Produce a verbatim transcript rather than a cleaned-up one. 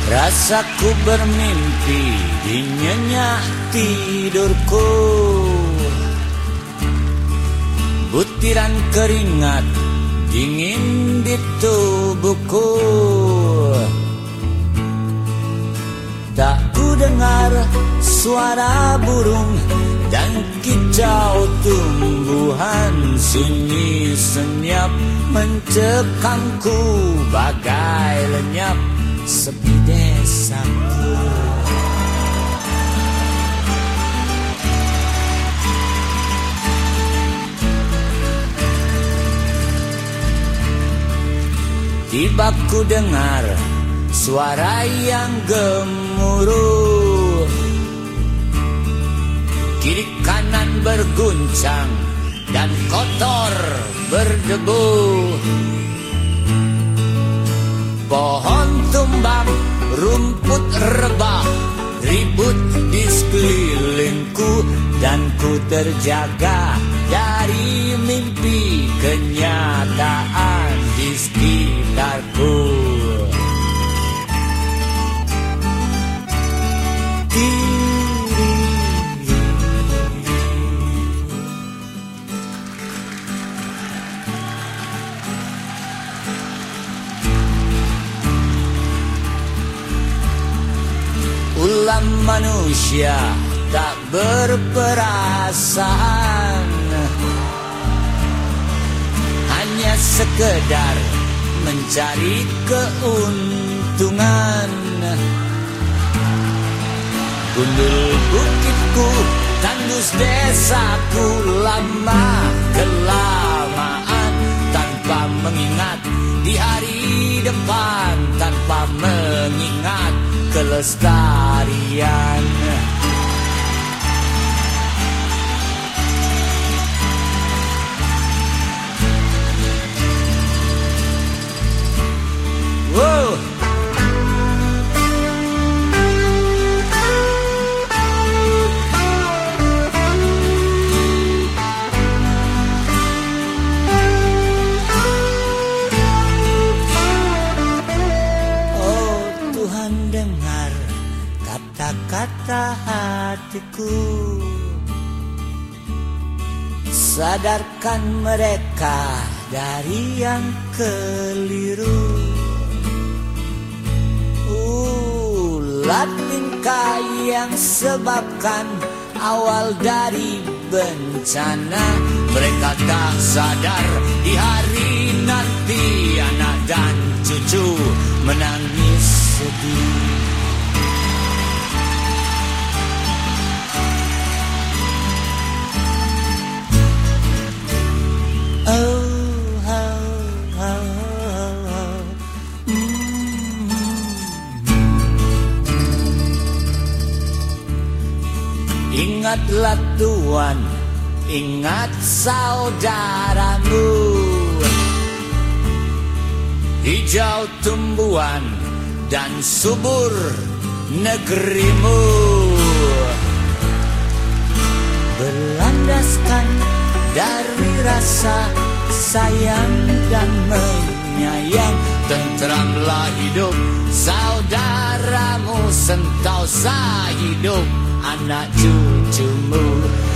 Rasaku bermimpi di nyenyak tidurku, butiran keringat dingin di tubuhku. Tak ku dengar suara burung dan kicau tumbuhan, sunyi senyap mencekamku bagai lenyap sepi desaku. Tiba ku dengar suara yang gemuruh, kiri kanan berguncang dan kotor berdebu. Pohon tumbang, rumput rebah, ribut di sekelilingku, dan ku terjaga dari mimpi kenyataan di sekitarku. Ulam manusia tak berperasaan, hanya sekedar mencari keuntungan. Gundul bukitku, tandus desaku, lama kelamaan tanpa mengingat di hari depan, tanpa mengingat kelestarian. Wow. Kata hatiku, sadarkan mereka dari yang keliru. Ulat tingkah yang sebabkan awal dari bencana. Mereka tak sadar di hari nanti anak dan cucu menangis sedih. Ingatlah Tuhan, ingat saudaramu, hijau tumbuhan dan subur negerimu. Berlandaskan dari rasa sayang dan menyayang, tentramlah hidup saudaramu, sentosa hidup anak cucumu.